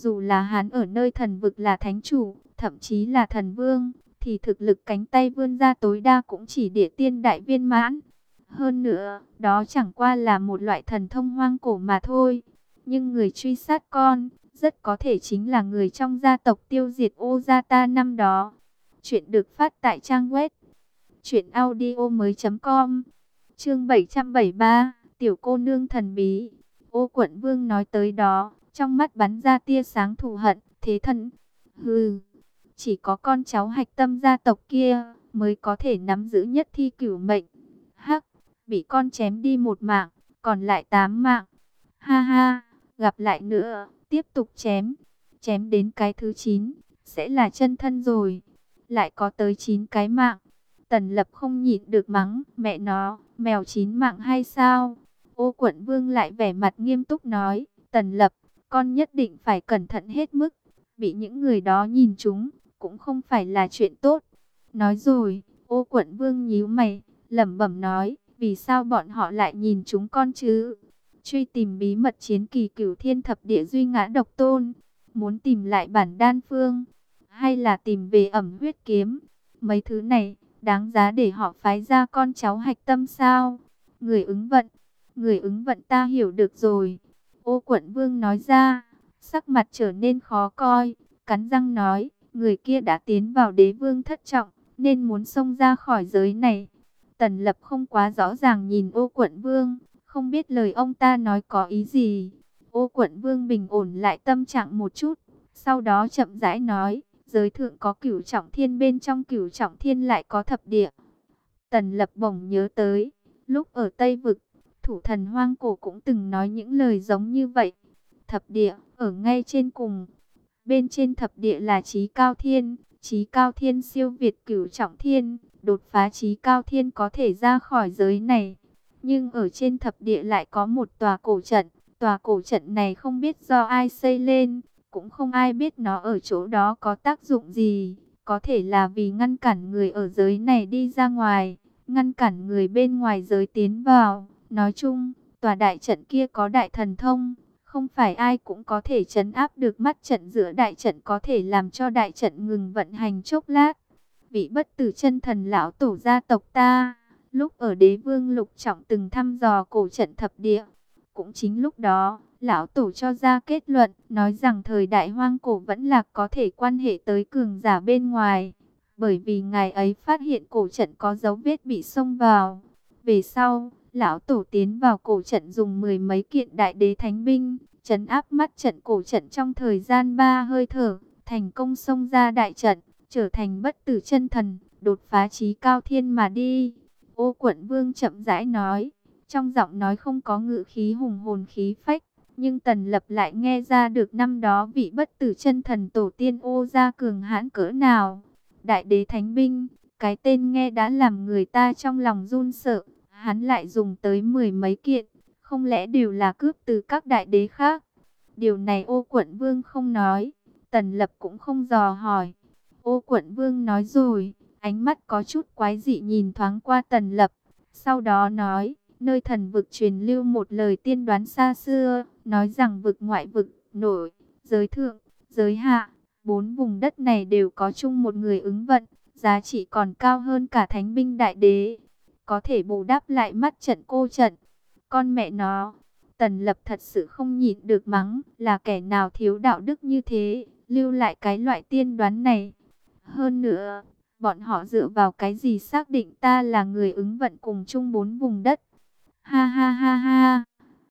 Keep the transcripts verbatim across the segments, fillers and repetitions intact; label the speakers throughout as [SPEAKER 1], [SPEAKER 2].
[SPEAKER 1] Dù là hắn ở nơi thần vực là thánh chủ, thậm chí là thần vương, thì thực lực cánh tay vươn ra tối đa cũng chỉ địa tiên đại viên mãn. Hơn nữa, đó chẳng qua là một loại thần thông hoang cổ mà thôi. Nhưng người truy sát con, rất có thể chính là người trong gia tộc tiêu diệt Ô Gia Ta năm đó. Chuyện được phát tại trang web truyện audio mới.com. Chương bảy trăm bảy mươi ba, tiểu cô nương thần bí. Ô Quận Vương nói tới đó, trong mắt bắn ra tia sáng thù hận, thế thần. Hừ, chỉ có con cháu hạch tâm gia tộc kia mới có thể nắm giữ nhất thi cửu mệnh. Hắc, bị con chém đi một mạng, còn lại tám mạng. Ha ha, gặp lại nữa, tiếp tục chém. Chém đến cái thứ chín, sẽ là chân thân rồi. Lại có tới chín cái mạng. Tần Lập không nhịn được mắng, mẹ nó, mèo chín mạng hay sao? Ô Quận Vương lại vẻ mặt nghiêm túc nói, Tần Lập, con nhất định phải cẩn thận hết mức. Bị những người đó nhìn trúng, cũng không phải là chuyện tốt. Nói rồi, Ô Quận Vương nhíu mày, lẩm bẩm nói, vì sao bọn họ lại nhìn chúng con chứ? Truy tìm bí mật chiến kỳ cửu thiên thập địa duy ngã độc tôn, muốn tìm lại bản đan phương, hay là tìm về ẩm huyết kiếm? Mấy thứ này, đáng giá để họ phái ra con cháu hạch tâm sao? Người ứng vận, người ứng vận ta hiểu được rồi. Ô Quận Vương nói ra, sắc mặt trở nên khó coi, cắn răng nói, người kia đã tiến vào đế vương thất trọng, nên muốn xông ra khỏi giới này. Tần Lập không quá rõ ràng nhìn Ô Quận Vương, không biết lời ông ta nói có ý gì. Ô Quận Vương bình ổn lại tâm trạng một chút, sau đó chậm rãi nói, giới thượng có cửu trọng thiên, bên trong cửu trọng thiên lại có thập địa. Tần Lập bỗng nhớ tới, lúc ở Tây Vực, thủ thần hoang cổ cũng từng nói những lời giống như vậy. Thập địa, ở ngay trên cùng. Bên trên thập địa là Chí Cao Thiên, Chí Cao Thiên siêu việt cửu trọng thiên, đột phá Chí Cao Thiên có thể ra khỏi giới này. Nhưng ở trên thập địa lại có một tòa cổ trận, tòa cổ trận này không biết do ai xây lên, cũng không ai biết nó ở chỗ đó có tác dụng gì, có thể là vì ngăn cản người ở giới này đi ra ngoài, ngăn cản người bên ngoài giới tiến vào. Nói chung, tòa đại trận kia có đại thần thông, không phải ai cũng có thể trấn áp được. Mắt trận giữa đại trận có thể làm cho đại trận ngừng vận hành chốc lát. Vị bất tử chân thần lão tổ gia tộc ta, lúc ở đế vương lục trọng từng thăm dò cổ trận thập địa. Cũng chính lúc đó, lão tổ cho ra kết luận, nói rằng thời đại hoang cổ vẫn là có thể quan hệ tới cường giả bên ngoài. Bởi vì ngài ấy phát hiện cổ trận có dấu vết bị xông vào. Về sau, lão tổ tiến vào cổ trận dùng mười mấy kiện đại đế thánh binh, trấn áp mắt trận cổ trận trong thời gian ba hơi thở, thành công xông ra đại trận, trở thành bất tử chân thần, đột phá Chí Cao Thiên mà đi. Ô Quận Vương chậm rãi nói, trong giọng nói không có ngự khí hùng hồn khí phách, nhưng Tần Lập lại nghe ra được năm đó vị bất tử chân thần tổ tiên Ô gia cường hãn cỡ nào. Đại đế thánh binh, cái tên nghe đã làm người ta trong lòng run sợ, hắn lại dùng tới mười mấy kiện, không lẽ đều là cướp từ các đại đế khác? Điều này Ô Quận Vương không nói, Tần Lập cũng không dò hỏi. Ô Quận Vương nói rồi, ánh mắt có chút quái dị nhìn thoáng qua Tần Lập, sau đó nói, nơi thần vực truyền lưu một lời tiên đoán xa xưa, nói rằng vực ngoại vực, nội, giới thượng, giới hạ, bốn vùng đất này đều có chung một người ứng vận, giá trị còn cao hơn cả thánh binh đại đế, có thể bù đắp lại mắt trận cô trận. Con mẹ nó, Tần Lập thật sự không nhịn được mắng, là kẻ nào thiếu đạo đức như thế, lưu lại cái loại tiên đoán này. Hơn nữa, bọn họ dựa vào cái gì xác định ta là người ứng vận cùng chung bốn vùng đất? Ha ha ha ha.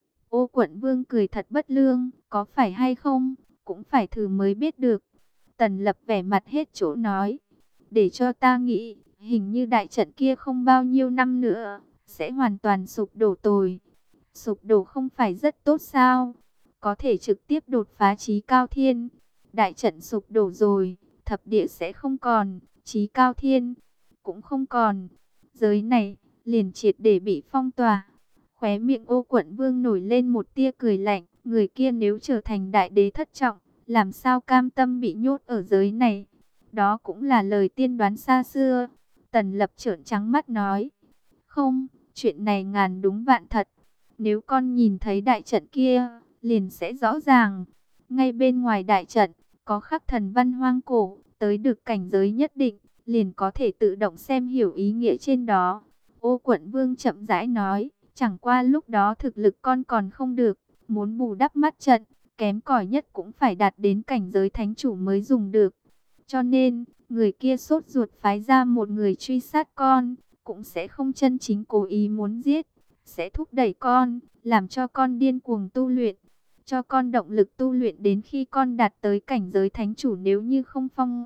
[SPEAKER 1] Ô Quận Vương cười thật bất lương, có phải hay không, cũng phải thử mới biết được. Tần Lập vẻ mặt hết chỗ nói, để cho ta nghĩ, hình như đại trận kia không bao nhiêu năm nữa, sẽ hoàn toàn sụp đổ tồi. Sụp đổ không phải rất tốt sao? Có thể trực tiếp đột phá Chí Cao Thiên. Đại trận sụp đổ rồi, thập địa sẽ không còn, Chí Cao Thiên cũng không còn. Giới này liền triệt để bị phong tỏa. Khóe miệng Ô Quận Vương nổi lên một tia cười lạnh, người kia nếu trở thành đại đế thất trọng, làm sao cam tâm bị nhốt ở giới này? Đó cũng là lời tiên đoán xa xưa. Tần Lập trợn trắng mắt nói, không, chuyện này ngàn đúng vạn thật. Nếu con nhìn thấy đại trận kia, liền sẽ rõ ràng. Ngay bên ngoài đại trận, có khắc thần văn hoang cổ, tới được cảnh giới nhất định, liền có thể tự động xem hiểu ý nghĩa trên đó. Ô Quận Vương chậm rãi nói, chẳng qua lúc đó thực lực con còn không được, muốn bù đắp mắt trận, kém cỏi nhất cũng phải đạt đến cảnh giới thánh chủ mới dùng được. Cho nên, người kia sốt ruột phái ra một người truy sát con, cũng sẽ không chân chính cố ý muốn giết, sẽ thúc đẩy con, làm cho con điên cuồng tu luyện, cho con động lực tu luyện đến khi con đạt tới cảnh giới thánh chủ. Nếu như không phong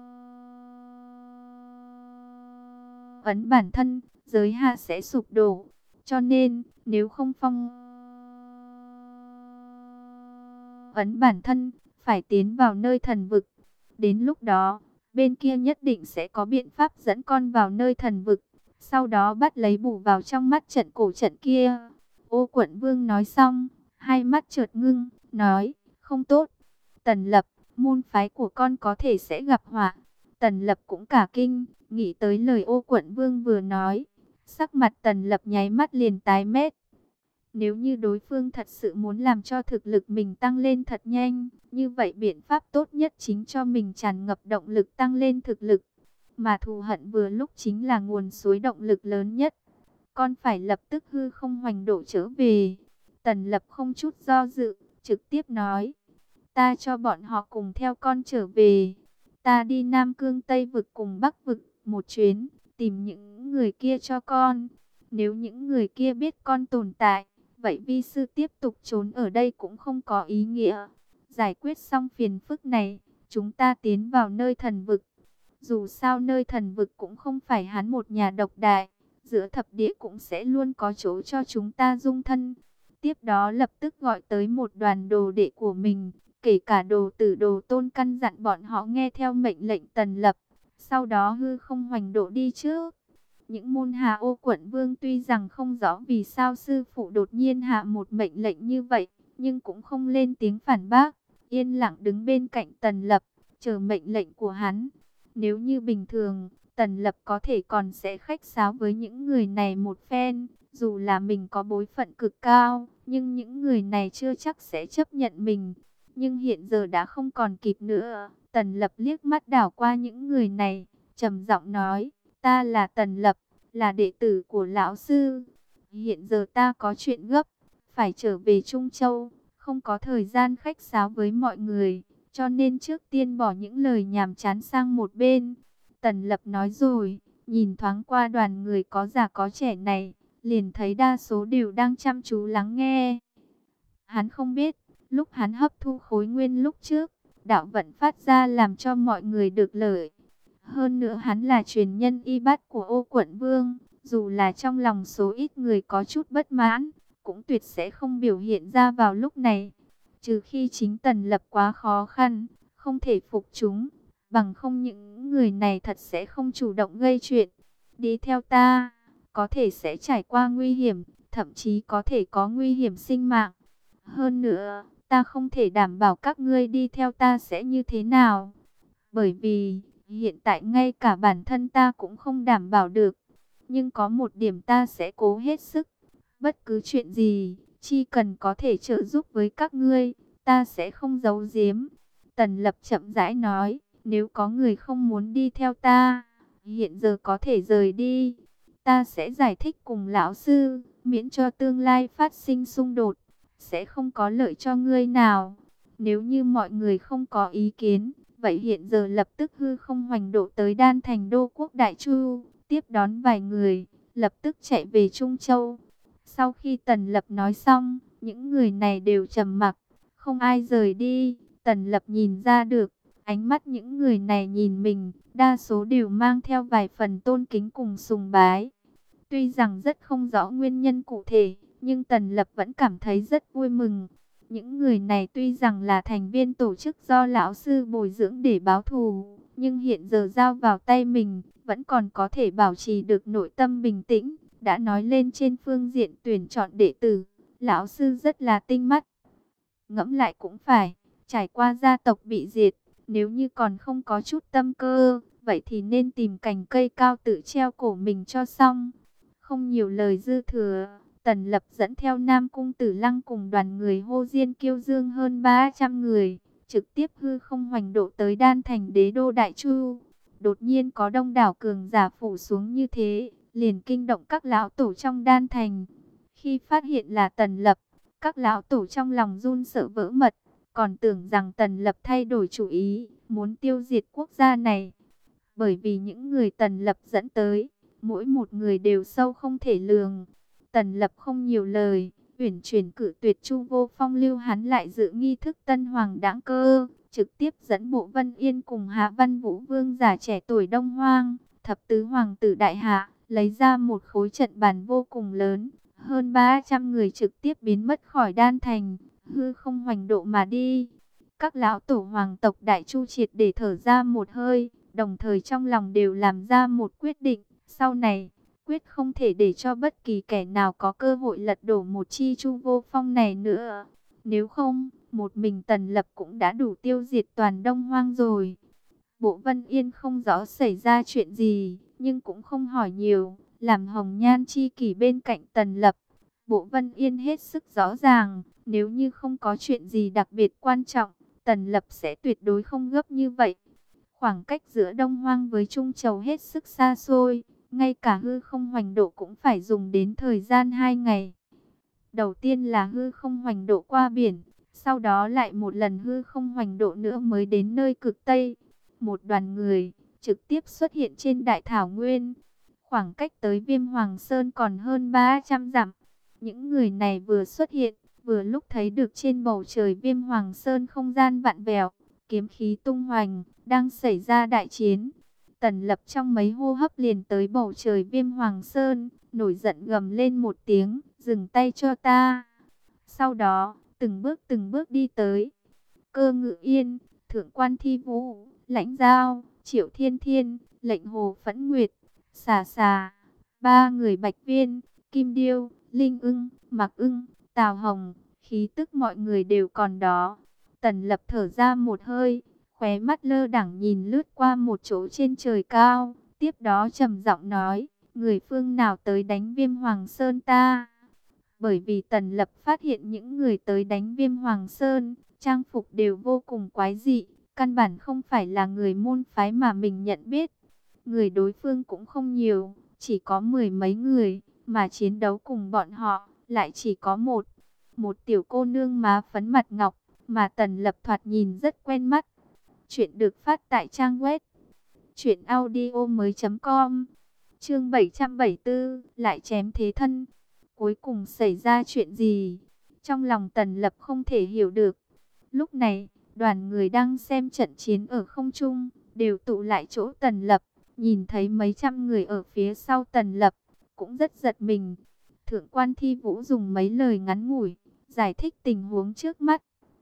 [SPEAKER 1] ấn bản thân, giới hạ sẽ sụp đổ. Cho nên, nếu không phong ấn bản thân, phải tiến vào nơi thần vực. Đến lúc đó, bên kia nhất định sẽ có biện pháp dẫn con vào nơi thần vực, sau đó bắt lấy bù vào trong mắt trận cổ trận kia. Ô Quận Vương nói xong, hai mắt chợt ngưng, nói, không tốt. Tần Lập, môn phái của con có thể sẽ gặp họa. Tần Lập cũng cả kinh, nghĩ tới lời Ô Quận Vương vừa nói. Sắc mặt Tần Lập nháy mắt liền tái mét. Nếu như đối phương thật sự muốn làm cho thực lực mình tăng lên thật nhanh, như vậy biện pháp tốt nhất chính cho mình tràn ngập động lực tăng lên thực lực. Mà thù hận vừa lúc chính là nguồn suối động lực lớn nhất. Con phải lập tức hư không hoành độ trở về. Tần Lập không chút do dự, trực tiếp nói. Ta cho bọn họ cùng theo con trở về. Ta đi Nam Cương Tây Vực cùng Bắc Vực một chuyến, tìm những người kia cho con. Nếu những người kia biết con tồn tại, vậy vi sư tiếp tục trốn ở đây cũng không có ý nghĩa. Giải quyết xong phiền phức này, chúng ta tiến vào nơi thần vực. Dù sao nơi thần vực cũng không phải hắn một nhà độc đại, giữa thập địa cũng sẽ luôn có chỗ cho chúng ta dung thân. Tiếp đó lập tức gọi tới một đoàn đồ đệ của mình, kể cả đồ tử đồ tôn, căn dặn bọn họ nghe theo mệnh lệnh Tần Lập. Sau đó hư không hoành độ đi trước. Những môn hạ Ô Quận Vương tuy rằng không rõ vì sao sư phụ đột nhiên hạ một mệnh lệnh như vậy, nhưng cũng không lên tiếng phản bác, yên lặng đứng bên cạnh Tần Lập, chờ mệnh lệnh của hắn. Nếu như bình thường, Tần Lập có thể còn sẽ khách sáo với những người này một phen, dù là mình có bối phận cực cao, nhưng những người này chưa chắc sẽ chấp nhận mình. Nhưng hiện giờ đã không còn kịp nữa. Tần Lập liếc mắt đảo qua những người này, trầm giọng nói, ta là Tần Lập, là đệ tử của lão sư. Hiện giờ ta có chuyện gấp, phải trở về Trung Châu, không có thời gian khách sáo với mọi người, cho nên trước tiên bỏ những lời nhàm chán sang một bên. Tần Lập nói rồi, nhìn thoáng qua đoàn người có già có trẻ này, liền thấy đa số đều đang chăm chú lắng nghe. Hắn không biết, lúc hắn hấp thu khối nguyên lúc trước, đạo vận phát ra làm cho mọi người được lợi. Hơn nữa hắn là truyền nhân y bát của Ô Quận Vương, dù là trong lòng số ít người có chút bất mãn, cũng tuyệt sẽ không biểu hiện ra vào lúc này. Trừ khi chính Tần Lập quá khó khăn, không thể phục chúng, bằng không những người này thật sẽ không chủ động gây chuyện. Đi theo ta, có thể sẽ trải qua nguy hiểm, thậm chí có thể có nguy hiểm sinh mạng. Hơn nữa, ta không thể đảm bảo các ngươi đi theo ta sẽ như thế nào. Bởi vì, hiện tại ngay cả bản thân ta cũng không đảm bảo được. Nhưng có một điểm ta sẽ cố hết sức. Bất cứ chuyện gì, chỉ cần có thể trợ giúp với các ngươi, ta sẽ không giấu giếm. Tần Lập chậm rãi nói, nếu có người không muốn đi theo ta, hiện giờ có thể rời đi. Ta sẽ giải thích cùng lão sư, miễn cho tương lai phát sinh xung đột, sẽ không có lợi cho ngươi nào. Nếu như mọi người không có ý kiến, vậy hiện giờ lập tức hư không hoành độ tới Đan Thành Đô Quốc Đại Chu, tiếp đón vài người, lập tức chạy về Trung Châu. Sau khi Tần Lập nói xong, những người này đều trầm mặc, không ai rời đi. Tần Lập nhìn ra được, ánh mắt những người này nhìn mình, đa số đều mang theo vài phần tôn kính cùng sùng bái. Tuy rằng rất không rõ nguyên nhân cụ thể, nhưng Tần Lập vẫn cảm thấy rất vui mừng. Những người này tuy rằng là thành viên tổ chức do lão sư bồi dưỡng để báo thù, nhưng hiện giờ giao vào tay mình, vẫn còn có thể bảo trì được nội tâm bình tĩnh. Đã nói lên trên phương diện tuyển chọn đệ tử, lão sư rất là tinh mắt. Ngẫm lại cũng phải, trải qua gia tộc bị diệt, nếu như còn không có chút tâm cơ, vậy thì nên tìm cành cây cao tự treo cổ mình cho xong. Không nhiều lời dư thừa, Tần Lập dẫn theo Nam Cung Tử Lăng cùng đoàn người Hô Diên Kiêu Dương hơn ba trăm người, trực tiếp hư không hoành độ tới Đan Thành đế đô Đại Chu. Đột nhiên có đông đảo cường giả phủ xuống như thế, liền kinh động các lão tổ trong Đan Thành. Khi phát hiện là Tần Lập, các lão tổ trong lòng run sợ vỡ mật, còn tưởng rằng Tần Lập thay đổi chủ ý, muốn tiêu diệt quốc gia này. Bởi vì những người Tần Lập dẫn tới, mỗi một người đều sâu không thể lường. Tần Lập không nhiều lời, uyển chuyển cử tuyệt Chu Vô Phong lưu hắn lại dự nghi thức tân hoàng đãng cơ, trực tiếp dẫn Bộ Vân Yên cùng Hạ Văn Vũ vương giả trẻ tuổi Đông Hoang, thập tứ hoàng tử đại hạ, lấy ra một khối trận bàn vô cùng lớn, hơn ba trăm người trực tiếp biến mất khỏi Đan Thành, hư không hoành độ mà đi. Các lão tổ hoàng tộc Đại Chu triệt để thở ra một hơi, đồng thời trong lòng đều làm ra một quyết định, sau này quyết không thể để cho bất kỳ kẻ nào có cơ hội lật đổ một chi Chu Vô Phong này nữa. Nếu không, một mình Tần Lập cũng đã đủ tiêu diệt toàn Đông Hoang rồi. Bộ Vân Yên không rõ xảy ra chuyện gì, nhưng cũng không hỏi nhiều, làm hồng nhan chi kỷ bên cạnh Tần Lập. Bộ Vân Yên hết sức rõ ràng, nếu như không có chuyện gì đặc biệt quan trọng, Tần Lập sẽ tuyệt đối không gấp như vậy. Khoảng cách giữa Đông Hoang với Trung Châu hết sức xa xôi, ngay cả hư không hoành độ cũng phải dùng đến thời gian hai ngày. Đầu tiên là hư không hoành độ qua biển, sau đó lại một lần hư không hoành độ nữa mới đến nơi cực Tây. Một đoàn người trực tiếp xuất hiện trên Đại Thảo Nguyên. Khoảng cách tới Viêm Hoàng Sơn còn hơn ba trăm dặm. Những người này vừa xuất hiện, vừa lúc thấy được trên bầu trời Viêm Hoàng Sơn không gian vạn vẹo, kiếm khí tung hoành, đang xảy ra đại chiến. Tần Lập trong mấy hô hấp liền tới bầu trời Viêm Hoàng Sơn, nổi giận gầm lên một tiếng, dừng tay cho ta. Sau đó, từng bước từng bước đi tới. Cơ Ngự Yên, Thượng Quan Thi Vũ, Lãnh Giao, Triệu Thiên Thiên, Lệnh Hồ Phẫn Nguyệt, Xà Xà, ba người Bạch Viên, Kim Điêu, Linh Ưng, Mạc Ưng, Tào Hồng, khí tức mọi người đều còn đó. Tần Lập thở ra một hơi, khóe mắt lơ đãng nhìn lướt qua một chỗ trên trời cao, tiếp đó trầm giọng nói, người phương nào tới đánh Viêm Hoàng Sơn ta? Bởi vì Tần Lập phát hiện những người tới đánh Viêm Hoàng Sơn, trang phục đều vô cùng quái dị, căn bản không phải là người môn phái mà mình nhận biết. Người đối phương cũng không nhiều, chỉ có mười mấy người, mà chiến đấu cùng bọn họ lại chỉ có một. Một tiểu cô nương má phấn mặt ngọc, mà Tần Lập thoạt nhìn rất quen mắt. Chuyện được phát tại trang web truyện audio mới chấm com. Chương bảy trăm bảy mươi tư, lại chém thế thân. Cuối cùng xảy ra chuyện gì? Trong lòng Tần Lập không thể hiểu được. Lúc này, đoàn người đang xem trận chiến ở không trung, đều tụ lại chỗ Tần Lập, nhìn thấy mấy trăm người ở phía sau Tần Lập, cũng rất giật mình. Thượng Quan Thi Vũ dùng mấy lời ngắn ngủi, giải thích tình huống trước mắt.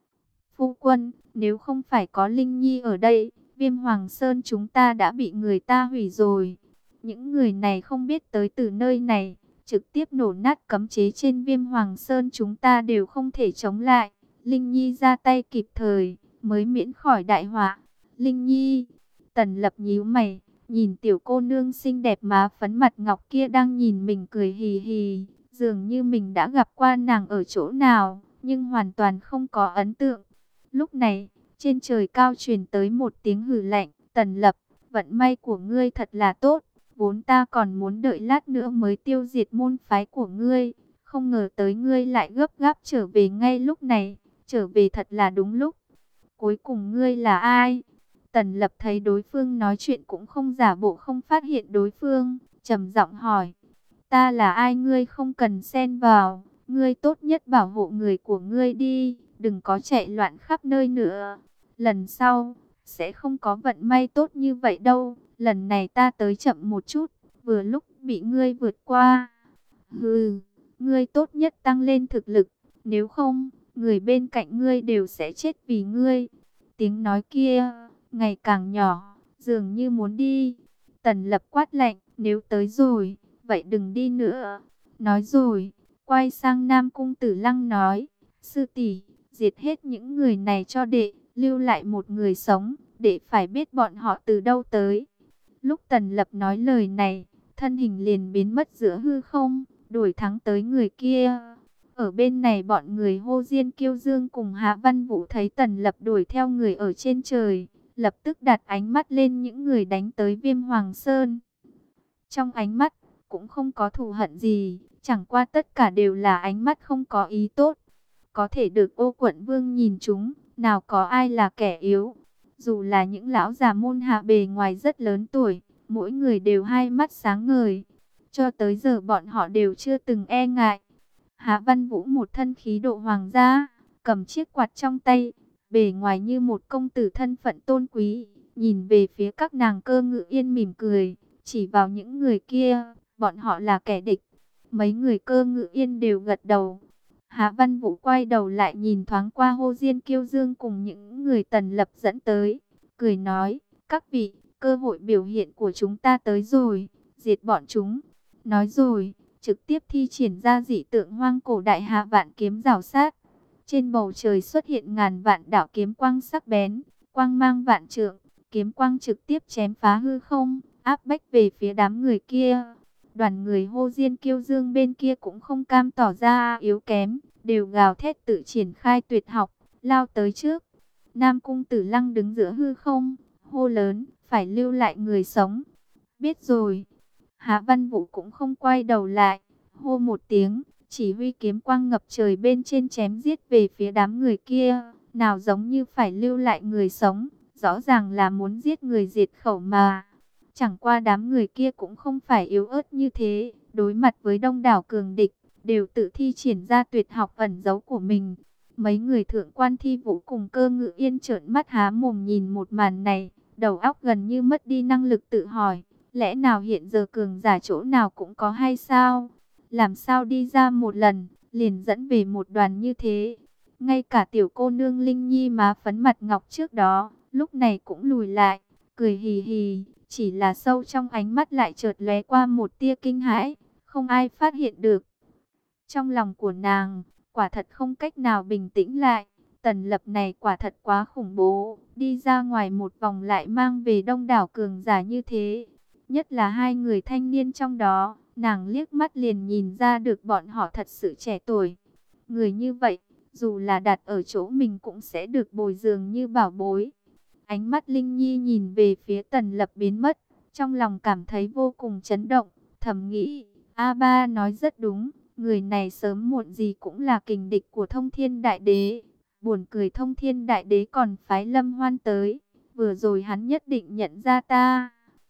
[SPEAKER 1] Phu quân, nếu không phải có Linh Nhi ở đây, Viêm Hoàng Sơn chúng ta đã bị người ta hủy rồi. Những người này không biết tới từ nơi này, trực tiếp nổ nát cấm chế trên Viêm Hoàng Sơn chúng ta đều không thể chống lại. Linh Nhi ra tay kịp thời, mới miễn khỏi đại họa. Linh Nhi, Tần Lập nhíu mày, nhìn tiểu cô nương xinh đẹp má phấn mặt ngọc kia đang nhìn mình cười hì hì, dường như mình đã gặp qua nàng ở chỗ nào, nhưng hoàn toàn không có ấn tượng. Lúc này, trên trời cao truyền tới một tiếng hừ lạnh, Tần Lập, vận may của ngươi thật là tốt, vốn ta còn muốn đợi lát nữa mới tiêu diệt môn phái của ngươi, không ngờ tới ngươi lại gấp gáp trở về ngay lúc này, trở về thật là đúng lúc. Cuối cùng ngươi là ai? Tần Lập thấy đối phương nói chuyện cũng không giả bộ không phát hiện đối phương, trầm giọng hỏi, ta là ai ngươi không cần xen vào, ngươi tốt nhất bảo hộ người của ngươi đi, đừng có chạy loạn khắp nơi nữa. Lần sau, sẽ không có vận may tốt như vậy đâu, lần này ta tới chậm một chút, vừa lúc bị ngươi vượt qua. Hừ, ngươi tốt nhất tăng lên thực lực, nếu không, người bên cạnh ngươi đều sẽ chết vì ngươi. Tiếng nói kia, ngày càng nhỏ, dường như muốn đi. Tần Lập quát lạnh, nếu tới rồi, vậy đừng đi nữa. Nói rồi, quay sang Nam Cung Tử Lăng nói, sư tỷ, diệt hết những người này cho đệ, lưu lại một người sống, để phải biết bọn họ từ đâu tới. Lúc Tần Lập nói lời này, thân hình liền biến mất giữa hư không, đuổi thắng tới người kia. Ở bên này bọn người Hô Diên Kiêu Dương cùng Hạ Văn Vũ thấy Tần Lập đuổi theo người ở trên trời, lập tức đặt ánh mắt lên những người đánh tới Viêm Hoàng Sơn. Trong ánh mắt cũng không có thù hận gì, chẳng qua tất cả đều là ánh mắt không có ý tốt. Có thể được Ô Quận Vương nhìn chúng, nào có ai là kẻ yếu. Dù là những lão già môn hạ bề ngoài rất lớn tuổi, mỗi người đều hai mắt sáng ngời. Cho tới giờ bọn họ đều chưa từng e ngại. Hạ Văn Vũ một thân khí độ hoàng gia, cầm chiếc quạt trong tay, bề ngoài như một công tử thân phận tôn quý, nhìn về phía các nàng Cơ Ngự Yên mỉm cười, chỉ vào những người kia, bọn họ là kẻ địch. Mấy người Cơ Ngự Yên đều gật đầu. Hạ Văn Vũ quay đầu lại nhìn thoáng qua Hô Diên Kiêu Dương cùng những người Tần Lập dẫn tới, cười nói, các vị, cơ hội biểu hiện của chúng ta tới rồi, diệt bọn chúng. Nói rồi, trực tiếp thi triển ra dị tượng hoang cổ đại hạ vạn kiếm rào sát. Trên bầu trời xuất hiện ngàn vạn đạo kiếm quang sắc bén, quang mang vạn trượng, kiếm quang trực tiếp chém phá hư không, áp bách về phía đám người kia. Đoàn người Hô Diên Kiêu Dương bên kia cũng không cam tỏ ra yếu kém, đều gào thét tự triển khai tuyệt học, lao tới trước. Nam Cung Tử Lăng đứng giữa hư không, hô lớn, phải lưu lại người sống. Biết rồi. Hạ Văn Vũ cũng không quay đầu lại, hô một tiếng, chỉ huy kiếm quang ngập trời bên trên chém giết về phía đám người kia, nào giống như phải lưu lại người sống, rõ ràng là muốn giết người diệt khẩu mà. Chẳng qua đám người kia cũng không phải yếu ớt như thế, đối mặt với đông đảo cường địch, đều tự thi triển ra tuyệt học ẩn giấu của mình. Mấy người thượng quan Thi Vũ cùng Cơ Ngự Yên trợn mắt há mồm nhìn một màn này, đầu óc gần như mất đi năng lực tự hỏi. Lẽ nào hiện giờ cường giả chỗ nào cũng có hay sao? Làm sao đi ra một lần, liền dẫn về một đoàn như thế? Ngay cả tiểu cô nương Linh Nhi má phấn mặt ngọc trước đó, lúc này cũng lùi lại, cười hì hì, chỉ là sâu trong ánh mắt lại chợt lóe qua một tia kinh hãi, không ai phát hiện được. Trong lòng của nàng, quả thật không cách nào bình tĩnh lại, Tần Lập này quả thật quá khủng bố, đi ra ngoài một vòng lại mang về đông đảo cường giả như thế. Nhất là hai người thanh niên trong đó, nàng liếc mắt liền nhìn ra được bọn họ thật sự trẻ tuổi. Người như vậy, dù là đặt ở chỗ mình cũng sẽ được bồi dưỡng như bảo bối. Ánh mắt Linh Nhi nhìn về phía Tần Lập biến mất, trong lòng cảm thấy vô cùng chấn động, thầm nghĩ, A Ba nói rất đúng, người này sớm muộn gì cũng là kình địch của Thông Thiên Đại Đế. Buồn cười Thông Thiên Đại Đế còn phái Lâm Hoan tới, vừa rồi hắn nhất định nhận ra ta.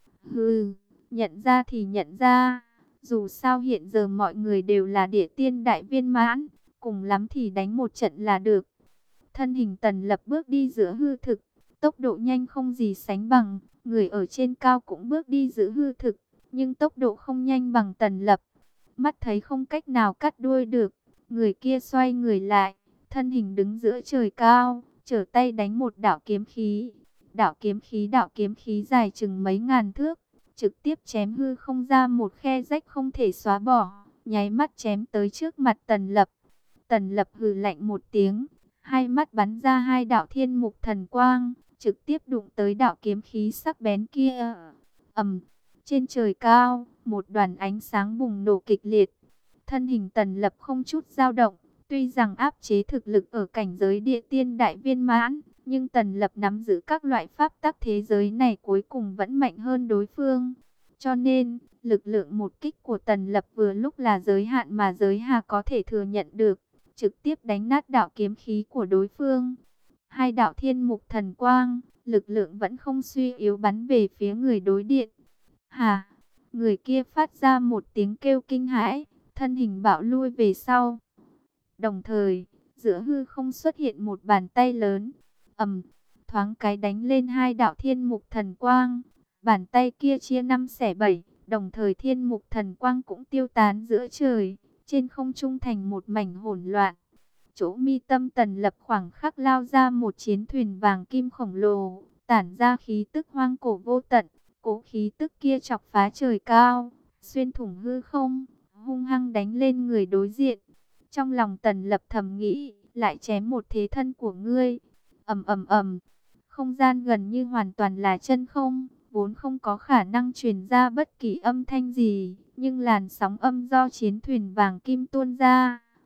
[SPEAKER 1] Hừ, nhận ra thì nhận ra, dù sao hiện giờ mọi người đều là địa tiên đại viên mãn, cùng lắm thì đánh một trận là được. Thân hình Tần Lập bước đi giữa hư thực, tốc độ nhanh không gì sánh bằng, người ở trên cao cũng bước đi giữa hư thực, nhưng tốc độ không nhanh bằng Tần Lập. Mắt thấy không cách nào cắt đuôi được, người kia xoay người lại, thân hình đứng giữa trời cao, trở tay đánh một đạo kiếm khí. Đạo kiếm khí đạo kiếm khí dài chừng mấy ngàn thước, trực tiếp chém hư không ra một khe rách không thể xóa bỏ, nháy mắt chém tới trước mặt Tần Lập. Tần Lập hừ lạnh một tiếng, hai mắt bắn ra hai đạo thiên mục thần quang, trực tiếp đụng tới đạo kiếm khí sắc bén kia. Ầm, trên trời cao, một đoàn ánh sáng bùng nổ kịch liệt. Thân hình Tần Lập không chút dao động, tuy rằng áp chế thực lực ở cảnh giới địa tiên đại viên mãn, nhưng Tần Lập nắm giữ các loại pháp tắc thế giới này cuối cùng vẫn mạnh hơn đối phương. Cho nên, lực lượng một kích của Tần Lập vừa lúc là giới hạn mà giới hà có thể thừa nhận được, trực tiếp đánh nát đạo kiếm khí của đối phương. Hai đạo thiên mục thần quang, lực lượng vẫn không suy yếu bắn về phía người đối điện. Hà, người kia phát ra một tiếng kêu kinh hãi, thân hình bạo lui về sau. Đồng thời, giữa hư không xuất hiện một bàn tay lớn, ầm, thoáng cái đánh lên hai đạo thiên mục thần quang. Bàn tay kia chia năm xẻ bảy, đồng thời thiên mục thần quang cũng tiêu tán giữa trời, trên không trung thành một mảnh hỗn loạn. Chỗ mi tâm Tần Lập khoảng khắc lao ra một chiến thuyền vàng kim khổng lồ, tản ra khí tức hoang cổ vô tận, cố khí tức kia chọc phá trời cao, xuyên thủng hư không, hung hăng đánh lên người đối diện. Trong lòng Tần Lập thầm nghĩ, lại chém một thế thân của ngươi. Ầm ầm ầm, không gian gần như hoàn toàn là chân không, vốn không có khả năng truyền ra bất kỳ âm thanh gì, nhưng làn sóng âm do chiến thuyền vàng kim tuôn ra,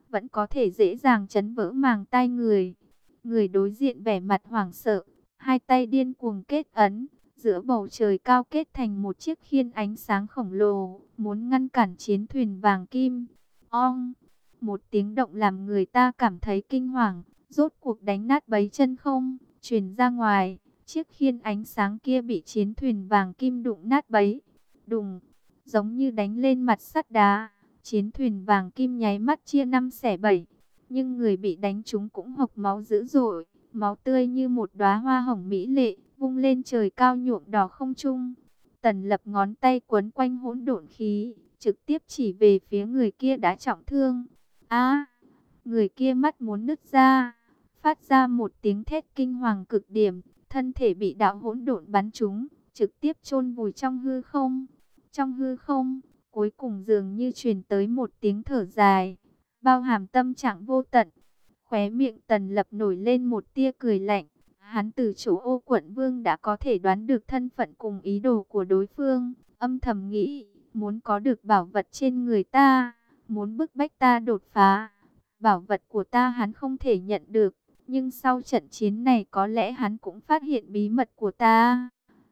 [SPEAKER 1] vẫn có thể dễ dàng chấn vỡ màng tai người. Người đối diện vẻ mặt hoảng sợ, hai tay điên cuồng kết ấn, giữa bầu trời cao kết thành một chiếc khiên ánh sáng khổng lồ, muốn ngăn cản chiến thuyền vàng kim. Ong, một tiếng động làm người ta cảm thấy kinh hoàng, rốt cuộc đánh nát bấy chân không, truyền ra ngoài, chiếc khiên ánh sáng kia bị chiến thuyền vàng kim đụng nát bấy. Đùng, giống như đánh lên mặt sắt đá, chiến thuyền vàng kim nháy mắt chia năm xẻ bảy, nhưng người bị đánh trúng cũng hộc máu dữ dội, máu tươi như một đóa hoa hồng mỹ lệ, vung lên trời cao nhuộm đỏ không trung. Tần Lập ngón tay quấn quanh hỗn độn khí, trực tiếp chỉ về phía người kia đã trọng thương. A, người kia mắt muốn nứt ra, phát ra một tiếng thét kinh hoàng cực điểm, thân thể bị đạo hỗn độn bắn trúng, trực tiếp chôn vùi trong hư không. Trong hư không, cuối cùng dường như truyền tới một tiếng thở dài, bao hàm tâm trạng vô tận. Khóe miệng Tần Lập nổi lên một tia cười lạnh. Hắn từ chỗ Ô Quận Vương đã có thể đoán được thân phận cùng ý đồ của đối phương, âm thầm nghĩ, muốn có được bảo vật trên người ta, muốn bức bách ta đột phá. Bảo vật của ta hắn không thể nhận được, nhưng sau trận chiến này có lẽ hắn cũng phát hiện bí mật của ta.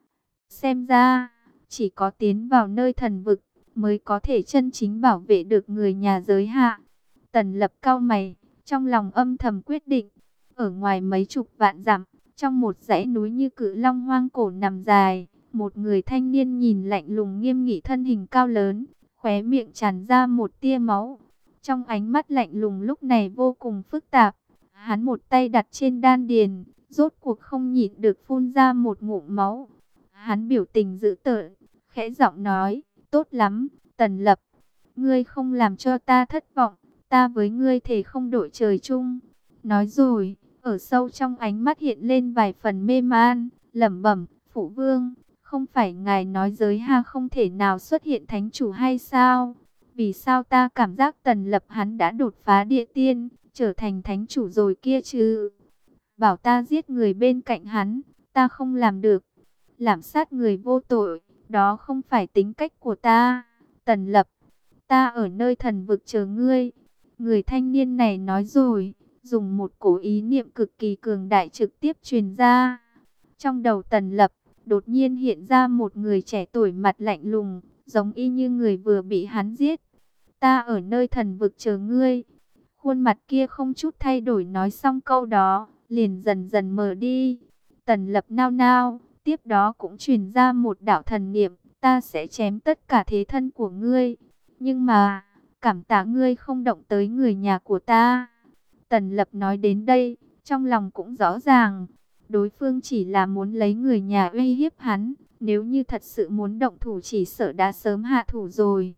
[SPEAKER 1] Xem ra, chỉ có tiến vào nơi thần vực, mới có thể chân chính bảo vệ được người nhà giới hạ. Tần Lập cau mày, trong lòng âm thầm quyết định. Ở ngoài mấy chục vạn dặm, trong một dãy núi như cự long hoang cổ nằm dài, một người thanh niên nhìn lạnh lùng nghiêm nghị, thân hình cao lớn, khóe miệng tràn ra một tia máu. Trong ánh mắt lạnh lùng lúc này vô cùng phức tạp. Hắn một tay đặt trên đan điền, rốt cuộc không nhịn được phun ra một ngụm máu. Hắn biểu tình dữ tợn, khẽ giọng nói, tốt lắm, Tần Lập, ngươi không làm cho ta thất vọng, ta với ngươi thề không đội trời chung. Nói rồi, ở sâu trong ánh mắt hiện lên vài phần mê man, lẩm bẩm, phụ vương, không phải ngài nói giới ha không thể nào xuất hiện thánh chủ hay sao? Vì sao ta cảm giác Tần Lập hắn đã đột phá địa tiên, trở thành thánh chủ rồi kia chứ? Bảo ta giết người bên cạnh hắn, ta không làm được. Lạm sát người vô tội, đó không phải tính cách của ta. Tần Lập, ta ở nơi thần vực chờ ngươi. Người thanh niên này nói rồi, dùng một cổ ý niệm cực kỳ cường đại trực tiếp truyền ra. Trong đầu Tần Lập, đột nhiên hiện ra một người trẻ tuổi mặt lạnh lùng, giống y như người vừa bị hắn giết. Ta ở nơi thần vực chờ ngươi. Khuôn mặt kia không chút thay đổi, nói xong câu đó, liền dần dần mờ đi. Tần Lập nao nao, tiếp đó cũng truyền ra một đạo thần niệm, ta sẽ chém tất cả thế thân của ngươi. Nhưng mà, cảm tạ ngươi không động tới người nhà của ta. Tần Lập nói đến đây, trong lòng cũng rõ ràng, đối phương chỉ là muốn lấy người nhà uy hiếp hắn, nếu như thật sự muốn động thủ chỉ sợ đã sớm hạ thủ rồi.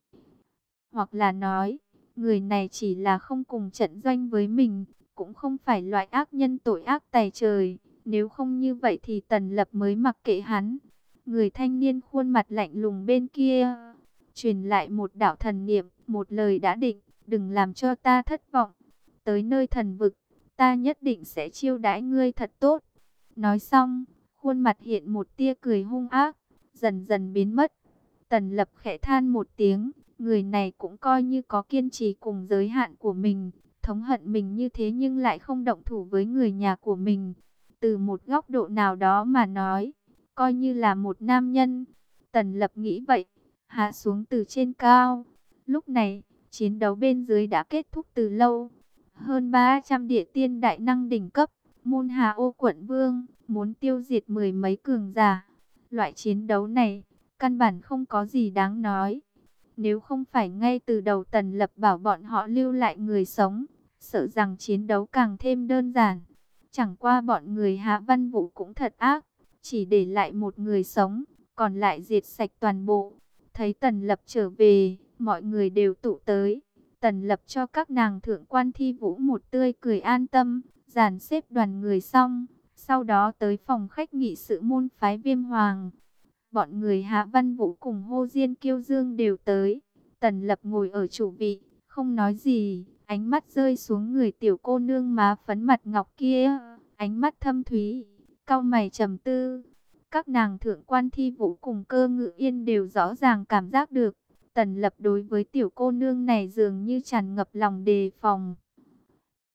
[SPEAKER 1] Hoặc là nói, người này chỉ là không cùng trận doanh với mình, cũng không phải loại ác nhân tội ác tày trời, nếu không như vậy thì Tần Lập mới mặc kệ hắn. Người thanh niên khuôn mặt lạnh lùng bên kia, truyền lại một đạo thần niệm, một lời đã định, đừng làm cho ta thất vọng. Tới nơi thần vực, ta nhất định sẽ chiêu đãi ngươi thật tốt. Nói xong, khuôn mặt hiện một tia cười hung ác, dần dần biến mất. Tần Lập khẽ than một tiếng, người này cũng coi như có kiên trì cùng giới hạn của mình, thống hận mình như thế nhưng lại không động thủ với người nhà của mình. Từ một góc độ nào đó mà nói, coi như là một nam nhân. Tần Lập nghĩ vậy, hạ xuống từ trên cao. Lúc này, chiến đấu bên dưới đã kết thúc từ lâu. Hơn ba trăm địa tiên đại năng đỉnh cấp, môn hạ Ô Quận Vương, muốn tiêu diệt mười mấy cường giả. Loại chiến đấu này, căn bản không có gì đáng nói. Nếu không phải ngay từ đầu Tần Lập bảo bọn họ lưu lại người sống, sợ rằng chiến đấu càng thêm đơn giản. Chẳng qua bọn người Hạ Văn Vũ cũng thật ác, chỉ để lại một người sống, còn lại diệt sạch toàn bộ. Thấy Tần Lập trở về, mọi người đều tụ tới. Tần Lập cho các nàng thượng quan Thi Vũ một tươi cười an tâm, dàn xếp đoàn người xong, sau đó tới phòng khách nghị sự môn phái Viêm Hoàng. Bọn người Hạ Văn Vũ cùng Hô Diên Kiêu Dương đều tới. Tần Lập ngồi ở chủ vị, không nói gì, ánh mắt rơi xuống người tiểu cô nương má phấn mặt ngọc kia, ánh mắt thâm thúy, cau mày trầm tư. Các nàng thượng quan Thi Vũ cùng Cơ Ngự Yên đều rõ ràng cảm giác được, Tần Lập đối với tiểu cô nương này dường như tràn ngập lòng đề phòng.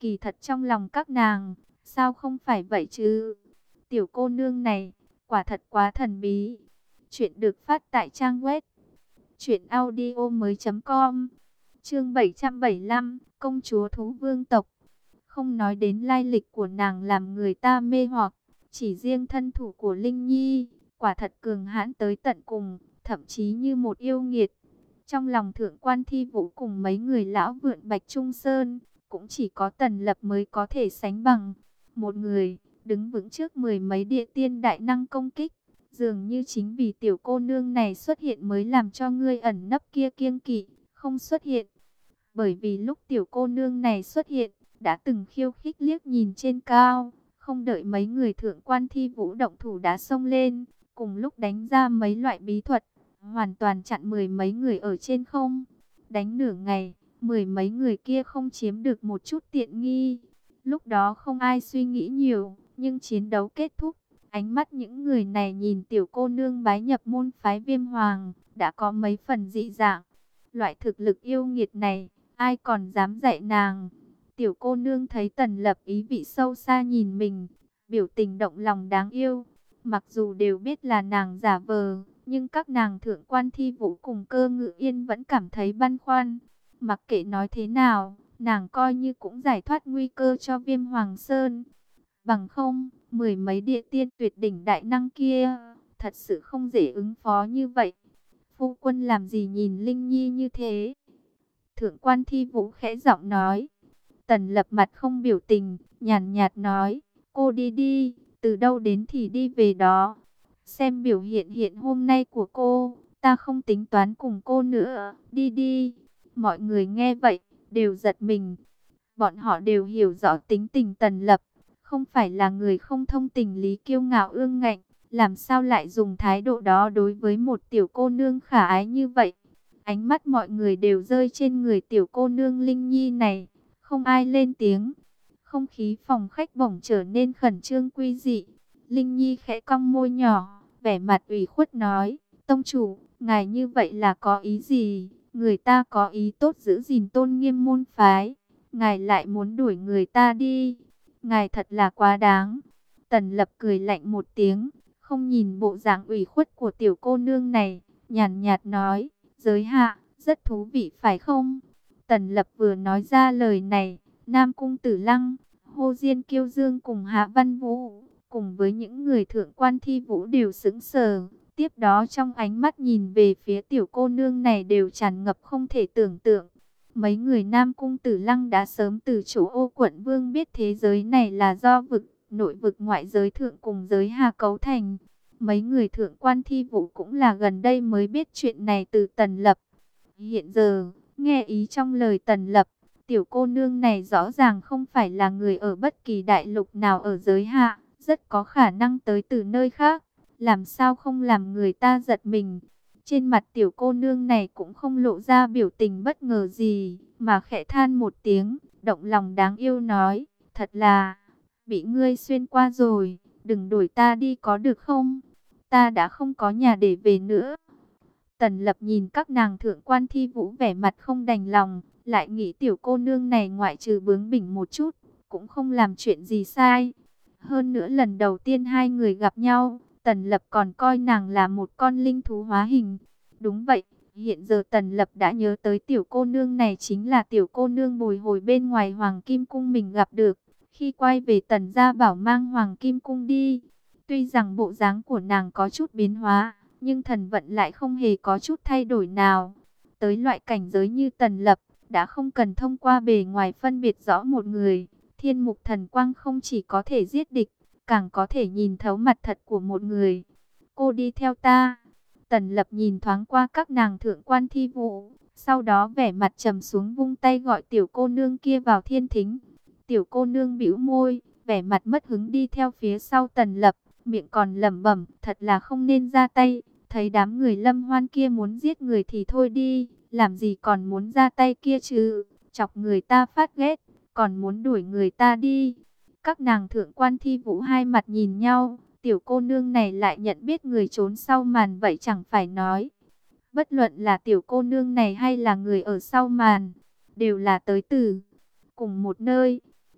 [SPEAKER 1] Kỳ thật trong lòng các nàng, sao không phải vậy chứ? Tiểu cô nương này, quả thật quá thần bí. Chuyện được phát tại trang web truyện audio mới chấm com. Chương bảy trăm bảy mươi lăm, công chúa thú vương tộc. Không nói đến lai lịch của nàng làm người ta mê hoặc, chỉ riêng thân thủ của Linh Nhi, quả thật cường hãn tới tận cùng, thậm chí như một yêu nghiệt. Trong lòng Thượng Quan Thi Vũ cùng mấy người lão vượn Bạch Trung Sơn, cũng chỉ có Tần Lập mới có thể sánh bằng. Một người, đứng vững trước mười mấy địa tiên đại năng công kích. Dường như chính vì tiểu cô nương này xuất hiện mới làm cho ngươi ẩn nấp kia kiêng kỵ, không xuất hiện. Bởi vì lúc tiểu cô nương này xuất hiện, đã từng khiêu khích liếc nhìn trên cao, không đợi mấy người Thượng Quan Thi Vũ động thủ đã xông lên, cùng lúc đánh ra mấy loại bí thuật, hoàn toàn chặn mười mấy người ở trên không. Đánh nửa ngày, mười mấy người kia không chiếm được một chút tiện nghi. Lúc đó không ai suy nghĩ nhiều, nhưng chiến đấu kết thúc, ánh mắt những người này nhìn tiểu cô nương bái nhập môn phái Viêm Hoàng, đã có mấy phần dị dạng. Loại thực lực yêu nghiệt này, ai còn dám dạy nàng? Tiểu cô nương thấy Tần Lập ý vị sâu xa nhìn mình, biểu tình động lòng đáng yêu. Mặc dù đều biết là nàng giả vờ, nhưng các nàng Thượng Quan Thi Vũ cùng Cơ Ngự Yên vẫn cảm thấy băn khoăn. Mặc kệ nói thế nào, nàng coi như cũng giải thoát nguy cơ cho Viêm Hoàng Sơn. Bằng không, mười mấy địa tiên tuyệt đỉnh đại năng kia, thật sự không dễ ứng phó như vậy. Phu quân làm gì nhìn Linh Nhi như thế? Thượng Quan Thi Vũ khẽ giọng nói. Tần Lập mặt không biểu tình, nhàn nhạt nói, cô đi đi, từ đâu đến thì đi về đó. Xem biểu hiện hiện hôm nay của cô, ta không tính toán cùng cô nữa, đi đi. Mọi người nghe vậy, đều giật mình. Bọn họ đều hiểu rõ tính tình Tần Lập, không phải là người không thông tình lý kiêu ngạo ương ngạnh, làm sao lại dùng thái độ đó đối với một tiểu cô nương khả ái như vậy. Ánh mắt mọi người đều rơi trên người tiểu cô nương Linh Nhi này, không ai lên tiếng. Không khí phòng khách bỗng trở nên khẩn trương quy dị. Linh Nhi khẽ cong môi nhỏ, vẻ mặt ủy khuất nói, tông chủ, ngài như vậy là có ý gì? Người ta có ý tốt giữ gìn tôn nghiêm môn phái, ngài lại muốn đuổi người ta đi. Ngài thật là quá đáng. Tần Lập cười lạnh một tiếng, không nhìn bộ dạng ủy khuất của tiểu cô nương này, nhàn nhạt nói, giới hạ, rất thú vị phải không? Tần Lập vừa nói ra lời này, Nam Cung Tử Lăng, Hồ Diên Kiêu Dương cùng Hạ Văn Vũ, cùng với những người Thượng Quan Thi Vũ đều sững sờ. Tiếp đó trong ánh mắt nhìn về phía tiểu cô nương này đều tràn ngập không thể tưởng tượng. Mấy người Nam Cung Tử Lăng đã sớm từ chỗ Ô Quận Vương biết thế giới này là do vực, nội vực ngoại giới thượng cùng giới Hà cấu thành. Mấy người Thượng Quan Thi Vũ cũng là gần đây mới biết chuyện này từ Tần Lập. Hiện giờ, nghe ý trong lời Tần Lập, tiểu cô nương này rõ ràng không phải là người ở bất kỳ đại lục nào ở giới hạ, rất có khả năng tới từ nơi khác, làm sao không làm người ta giật mình. Trên mặt tiểu cô nương này cũng không lộ ra biểu tình bất ngờ gì, mà khẽ than một tiếng, động lòng đáng yêu nói, thật là, bị ngươi xuyên qua rồi, đừng đuổi ta đi có được không? Ta đã không có nhà để về nữa. Tần Lập nhìn các nàng Thượng Quan Thi Vũ vẻ mặt không đành lòng, lại nghĩ tiểu cô nương này ngoại trừ bướng bỉnh một chút, cũng không làm chuyện gì sai. Hơn nữa lần đầu tiên hai người gặp nhau, Tần Lập còn coi nàng là một con linh thú hóa hình. Đúng vậy, hiện giờ Tần Lập đã nhớ tới tiểu cô nương này chính là tiểu cô nương bồi hồi bên ngoài Hoàng Kim Cung mình gặp được. Khi quay về Tần gia bảo mang Hoàng Kim Cung đi, tuy rằng bộ dáng của nàng có chút biến hóa, nhưng thần vận lại không hề có chút thay đổi nào. Tới loại cảnh giới như Tần Lập, đã không cần thông qua bề ngoài phân biệt rõ một người. Thiên mục thần quang không chỉ có thể giết địch, càng có thể nhìn thấu mặt thật của một người. Cô đi theo ta. Tần Lập nhìn thoáng qua các nàng Thượng Quan Thi Vũ, sau đó vẻ mặt trầm xuống vung tay gọi tiểu cô nương kia vào thiên thính. Tiểu cô nương bĩu môi, vẻ mặt mất hứng đi theo phía sau Tần Lập, miệng còn lẩm bẩm, thật là không nên ra tay. Thấy đám người Lâm Hoan kia muốn giết người thì thôi đi, làm gì còn muốn ra tay kia chứ, chọc người ta phát ghét, còn muốn đuổi người ta đi. Các nàng Thượng Quan Thi Vũ hai mặt nhìn nhau, tiểu cô nương này lại nhận biết người trốn sau màn vậy chẳng phải nói. Bất luận là tiểu cô nương này hay là người ở sau màn, đều là tới từ cùng một nơi.